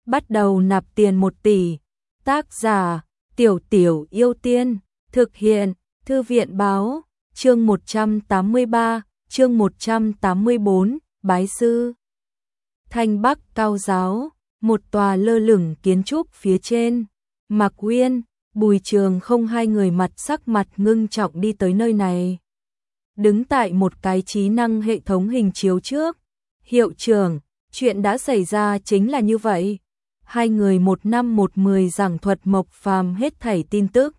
bắt đầu nạp tiền 1 tỷ. Tác giả Tiểu Tiểu Yêu Tiên. Thực hiện Thư viện báo. Chương 183, chương 184, Bái sư. Thanh Bắc Cao Giáo, một tòa lơ lửng kiến trúc phía trên. Mạc Uyên, Bùi Trường không hai người mặt sắc mặt ngưng trọng đi tới nơi này. Đứng tại một cái trí năng hệ thống hình chiếu trước. Hiệu trưởng, chuyện đã xảy ra chính là như vậy. Hai người 1 năm 1 10 giảng thuật Mộc Phàm hết thảy tin tức.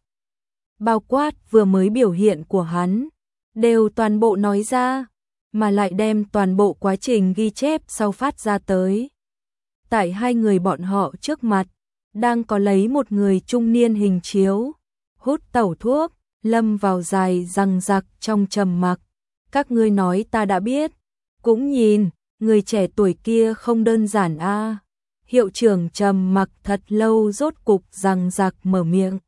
Bao quát vừa mới biểu hiện của hắn, đều toàn bộ nói ra, mà lại đem toàn bộ quá trình ghi chép sau phát ra tới. Tại hai người bọn họ trước mặt, đang có lấy một người trung niên hình chiếu, hút tẩu thuốc, lâm vào dài răng rặc trong trầm mặc. Các ngươi nói ta đã biết, cũng nhìn, người trẻ tuổi kia không đơn giản a. Hiệu trưởng trầm mặc thật lâu rốt cục răng rặc mở miệng.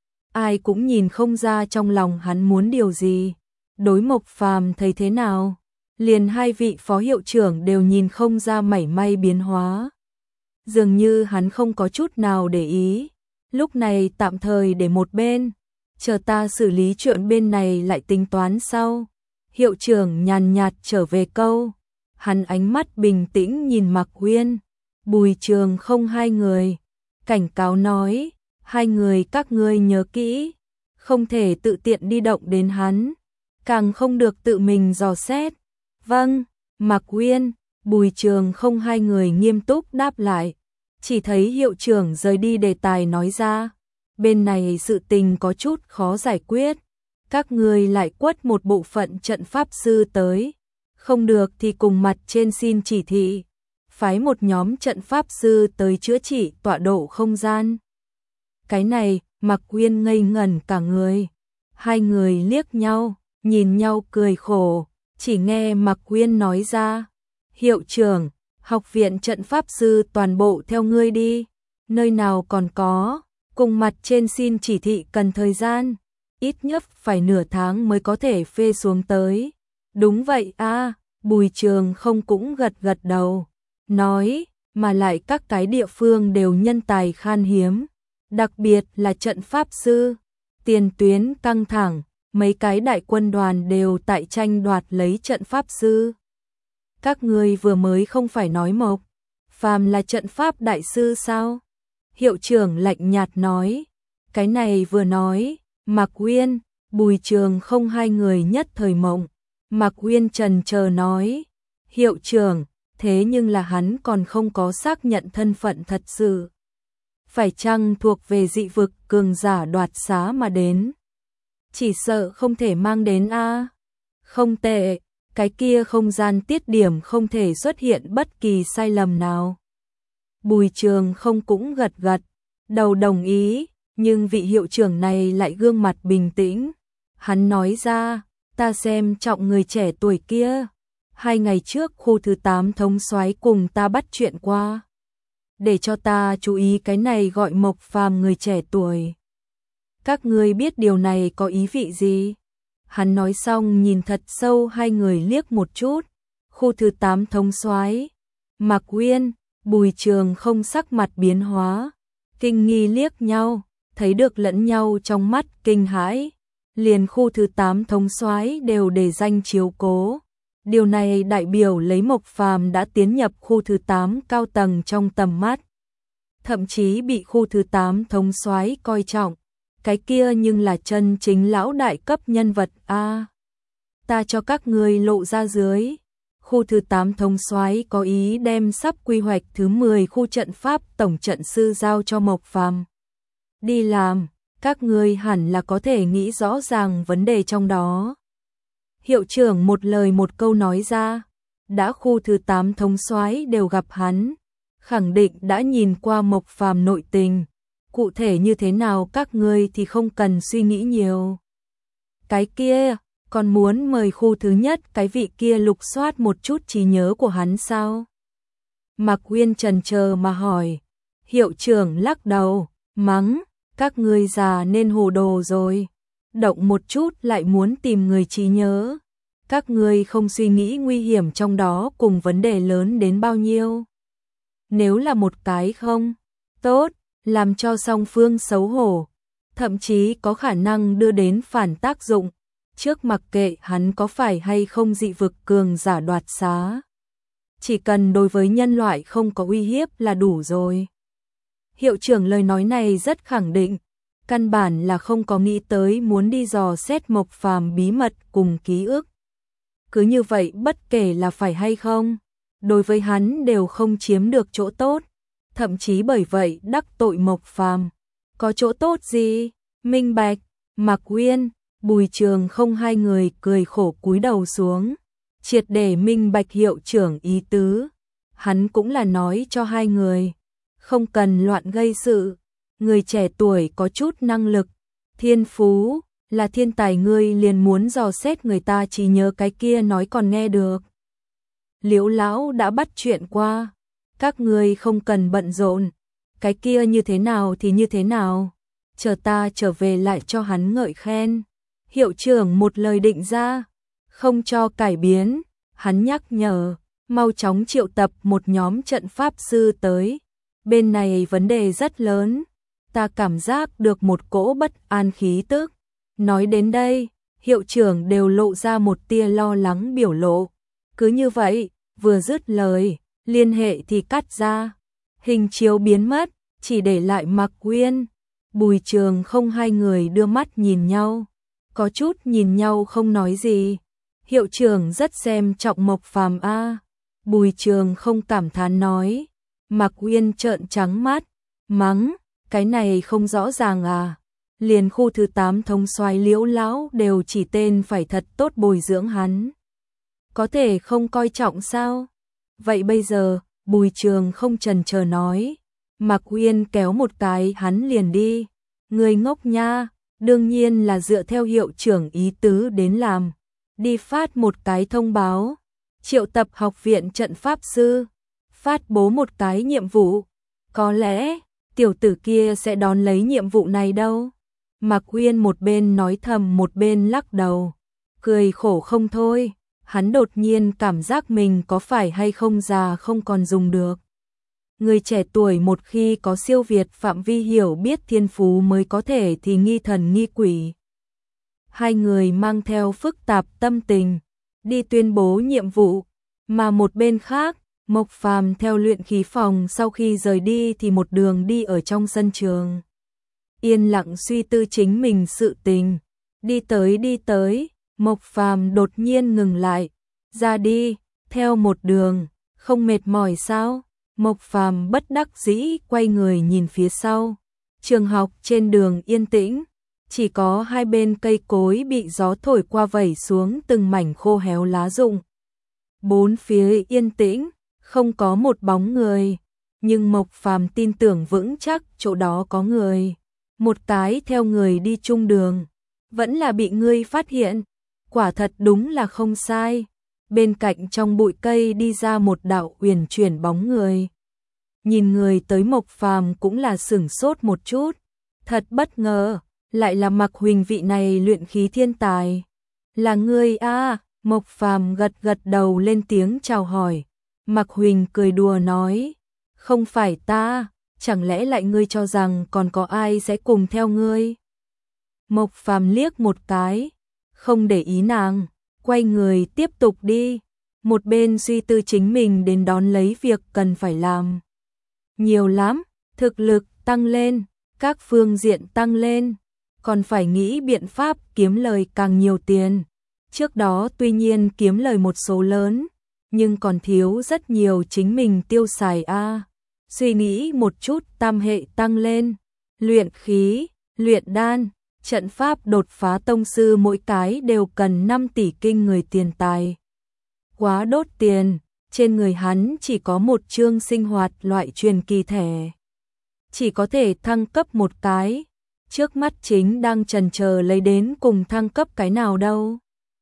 Ai cũng nhìn không ra trong lòng hắn muốn điều gì. Đối Mộc Phàm thấy thế nào, liền hai vị phó hiệu trưởng đều nhìn không ra mảy may biến hóa. Dường như hắn không có chút nào để ý. Lúc này tạm thời để một bên, chờ ta xử lý chuyện bên này lại tính toán sau. Hiệu trưởng nhàn nhạt trở về câu. Hắn ánh mắt bình tĩnh nhìn Mạc Uyên, Bùi Trường không hai người, cảnh cáo nói, hai người các ngươi nhớ kỹ, không thể tự tiện đi động đến hắn, càng không được tự mình dò xét. Vâng, Mạc Uyên, Bùi Trường không hai người nghiêm túc đáp lại. Chỉ thấy hiệu trưởng rời đi đề tài nói ra, bên này sự tình có chút khó giải quyết, các ngươi lại quất một bộ phận trận pháp sư tới, không được thì cùng mặt trên xin chỉ thị, phái một nhóm trận pháp sư tới chữa trị tọa độ không gian. Cái này, Mạc Uyên ngây ngẩn cả người. Hai người liếc nhau, nhìn nhau cười khổ, chỉ nghe Mạc Uyên nói ra, hiệu trưởng, học viện trận pháp sư toàn bộ theo ngươi đi, nơi nào còn có, cùng mặt trên xin chỉ thị cần thời gian, ít nhất phải nửa tháng mới có thể phê xuống tới. Đúng vậy a. Bùi Trường không cũng gật gật đầu, nói, mà lại các cái địa phương đều nhân tài khan hiếm, đặc biệt là trận pháp sư, tiền tuyến căng thẳng, mấy cái đại quân đoàn đều tại tranh đoạt lấy trận pháp sư. Các ngươi vừa mới không phải nói Mộc Phàm là trận pháp đại sư sao? Hiệu trưởng lạnh nhạt nói. Cái này vừa nói, Mạc Uyên, Bùi Trường không hai người nhất thời mộng. Mạc Uyên trần chờ nói, hiệu trưởng, thế nhưng là hắn còn không có xác nhận thân phận thật sự. Phải chăng thuộc về dị vực cường giả đoạt xá mà đến? Chỉ sợ không thể mang đến a. Không tệ, cái kia không gian tiết điểm không thể xuất hiện bất kỳ sai lầm nào. Bùi Trường không cũng gật gật, đầu đồng ý, nhưng vị hiệu trưởng này lại gương mặt bình tĩnh. Hắn nói ra, ta xem trọng người trẻ tuổi kia. 2 ngày trước khu thứ 8 thống soái cùng ta bắt chuyện qua. Để cho ta chú ý cái này gọi Mộc Phàm người trẻ tuổi. Các ngươi biết điều này có ý vị gì? Hắn nói xong nhìn thật sâu hai người liếc một chút. Khu thứ 8 thống soái, Mạc Uyên, Bùi Trường không sắc mặt biến hóa, kinh nghi liếc nhau, thấy được lẫn nhau trong mắt kinh hãi. Liền khu thứ 8 thống soái đều để danh chiếu cố. Điều này đại biểu lấy Mộc Phàm đã tiến nhập khu thứ 8 cao tầng trong tầm mắt. Thậm chí bị khu thứ 8 thống soái coi trọng. Cái kia nhưng là chân chính lão đại cấp nhân vật a. Ta cho các ngươi lộ ra dưới. Khu thứ 8 thống soái có ý đem sắp quy hoạch thứ 10 khu trận pháp tổng trận sư giao cho Mộc Phàm đi làm. Các ngươi hẳn là có thể nghĩ rõ ràng vấn đề trong đó. Hiệu trưởng một lời một câu nói ra, đã khu thứ 8 thống soái đều gặp hắn, khẳng định đã nhìn qua Mộc Phàm nội tình, cụ thể như thế nào các ngươi thì không cần suy nghĩ nhiều. Cái kia, còn muốn mời khu thứ nhất cái vị kia lục soát một chút trí nhớ của hắn sao? Mạc Uyên chần chờ mà hỏi. Hiệu trưởng lắc đầu, mắng, các ngươi già nên hồ đồ rồi, động một chút lại muốn tìm người trí nhớ. Các ngươi không suy nghĩ nguy hiểm trong đó cùng vấn đề lớn đến bao nhiêu. nếu là một cái không tốt, làm cho song phương xấu hổ, thậm chí có khả năng đưa đến phản tác dụng, trước mặc kệ hắn có phải hay không dị vực cường giả đoạt xá. Chỉ cần đối với nhân loại không có uy hiếp là đủ rồi. Hiệu trưởng lời nói này rất khẳng định, căn bản là không có nghĩ tới muốn đi dò xét Mộc Phàm bí mật cùng ký ức. Cứ như vậy bất kể là phải hay không, đối với hắn đều không chiếm được chỗ tốt, thậm chí bởi vậy đắc tội Mộc Phàm. Có chỗ tốt gì? Minh bạch, Mạc Uyên, Bùi Trường Không hai người cười khổ cúi đầu xuống, triệt để minh bạch hiệu trưởng ý tứ. Hắn cũng là nói cho hai người, không cần loạn gây sự, người trẻ tuổi có chút năng lực, thiên phú, là thiên tài, ngươi liền muốn dò xét người ta chỉ nhớ cái kia nói còn nghe được. Liễu lão đã bắt chuyện qua, các ngươi không cần bận rộn, cái kia như thế nào thì như thế nào, chờ ta trở về lại cho hắn ngợi khen. Hiệu trưởng một lời định ra, không cho cải biến, hắn nhắc nhở, mau chóng triệu tập một nhóm trận pháp sư tới. Bên này vấn đề rất lớn, ta cảm giác được một cỗ bất an khí tức. Nói đến đây, hiệu trưởng đều lộ ra một tia lo lắng biểu lộ. Cứ như vậy, vừa dứt lời, liên hệ thì cắt ra. Hình chiếu biến mất, chỉ để lại Mạc Uyên, Bùi Trường Không hai người đưa mắt nhìn nhau. Có chút nhìn nhau không nói gì. Hiệu trưởng rất xem trọng Mộc Phàm a. Bùi Trường Không cảm thán nói. Mạc Uyên trợn trắng mắt, mắng, cái này không rõ ràng à. Liền khu thứ 8 thống soái Liễu lão đều chỉ tên phải thật tốt bồi dưỡng hắn. Có thể không coi trọng sao? Vậy bây giờ, Bùi Trường Không chần chờ nói. Mạc Uyên kéo một cái hắn liền đi. Người ngốc nha, đương nhiên là dựa theo hiệu trưởng ý tứ đến làm. Đi phát một cái thông báo, triệu tập học viện trận pháp sư, phát bố một cái nhiệm vụ. Có lẽ, tiểu tử kia sẽ đón lấy nhiệm vụ này đâu. Mạc Uyên một bên nói thầm một bên lắc đầu, cười khổ không thôi. Hắn đột nhiên cảm giác mình có phải hay không già không còn dùng được. Người trẻ tuổi một khi có siêu việt phạm vi hiểu biết thiên phú mới có thể thì nghi thần nghi quỷ. Hai người mang theo phức tạp tâm tình, đi tuyên bố nhiệm vụ, mà một bên khác, Mộc Phàm theo luyện khí phòng sau khi rời đi thì một đường đi ở trong sân trường. Yên lặng suy tư chính mình sự tình, đi tới, Mộc Phàm đột nhiên ngừng lại, ra đi, theo một đường, không mệt mỏi sao? Mộc Phàm bất đắc dĩ quay người nhìn phía sau. Trường học trên đường yên tĩnh, chỉ có hai bên cây cối bị gió thổi qua vẩy xuống từng mảnh khô héo lá rụng. Bốn phía yên tĩnh, không có một bóng người, nhưng Mộc Phàm tin tưởng vững chắc chỗ đó có người. Một cái theo người đi chung đường, vẫn là bị ngươi phát hiện, quả thật đúng là không sai. Bên cạnh trong bụi cây đi ra một đạo uyển chuyển bóng người. Nhìn người tới Mộc Phàm cũng là sửng sốt một chút, thật bất ngờ, lại là Mạc Huỳnh vị này luyện khí thiên tài. Là ngươi a? Mộc Phàm gật gật đầu lên tiếng chào hỏi. Mạc Huỳnh cười đùa nói, không phải ta, chẳng lẽ lại ngươi cho rằng còn có ai sẽ cùng theo ngươi? Mộc Phàm liếc một cái, không để ý nàng, quay người tiếp tục đi, một bên suy tư chính mình đến đón lấy việc cần phải làm. Nhiều lắm, thực lực tăng lên, các phương diện tăng lên, còn phải nghĩ biện pháp kiếm lời càng nhiều tiền. Trước đó tuy nhiên kiếm lời một số lớn, nhưng còn thiếu rất nhiều chính mình tiêu xài a. Suy nghĩ một chút tam hệ tăng lên, luyện khí, luyện đan, trận pháp đột phá tông sư mỗi cái đều cần 5 tỷ kinh người tiền tài. Quá đốt tiền, trên người hắn chỉ có một chương sinh hoạt loại truyền kỳ thẻ. Chỉ có thể thăng cấp một cái, trước mắt chính đang chần chờ lấy đến cùng thăng cấp cái nào đâu.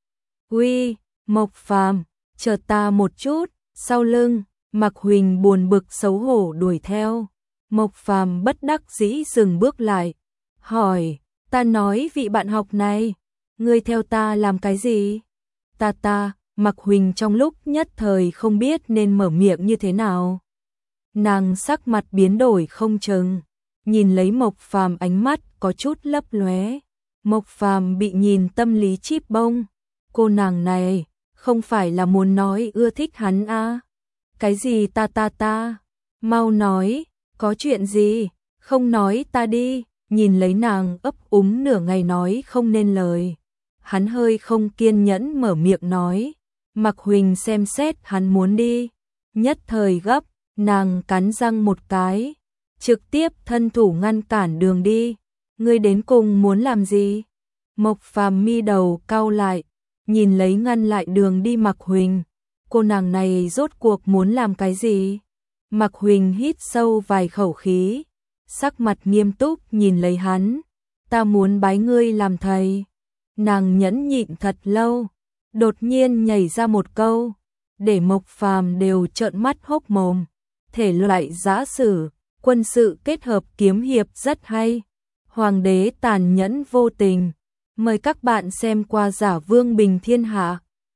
Uy, Mộc Phàm, chờ ta một chút, sau lưng, Mạc Huỳnh buồn bực xấu hổ đuổi theo. Mộc Phàm bất đắc dĩ dừng bước lại, hỏi, ta nói vị bạn học này, ngươi theo ta làm cái gì? Ta, Mạc Huỳnh trong lúc nhất thời không biết nên mở miệng như thế nào. Nàng sắc mặt biến đổi không chừng, nhìn lấy Mộc Phàm ánh mắt có chút lấp lóe. Mộc Phàm bị nhìn tâm lý chip bông, cô nàng này không phải là muốn nói ưa thích hắn à? Cái gì ta, mau nói, có chuyện gì, không nói ta đi, nhìn lấy nàng ấp úng nửa ngày nói không nên lời. Hắn hơi không kiên nhẫn mở miệng nói, Mạc Huỳnh xem xét hắn muốn đi, nhất thời gấp, nàng cắn răng một cái, trực tiếp thân thủ ngăn cản đường đi. Ngươi đến cùng muốn làm gì? Mộc Phàm mi đầu cau lại, nhìn lấy ngăn lại đường đi Mạc Huỳnh, cô nàng này rốt cuộc muốn làm cái gì? Mạc Huỳnh hít sâu vài khẩu khí, sắc mặt nghiêm túc nhìn lấy hắn, ta muốn bái ngươi làm thầy. Nàng nhẫn nhịn thật lâu, đột nhiên nhảy ra một câu, để Mộc Phàm đều trợn mắt hốc mồm. Thể loại giã sử, quân sự kết hợp kiếm hiệp rất hay. Hoàng đế tàn nhẫn vô tình. Mời các bạn xem qua Giả Vương Bình Thiên Hạ.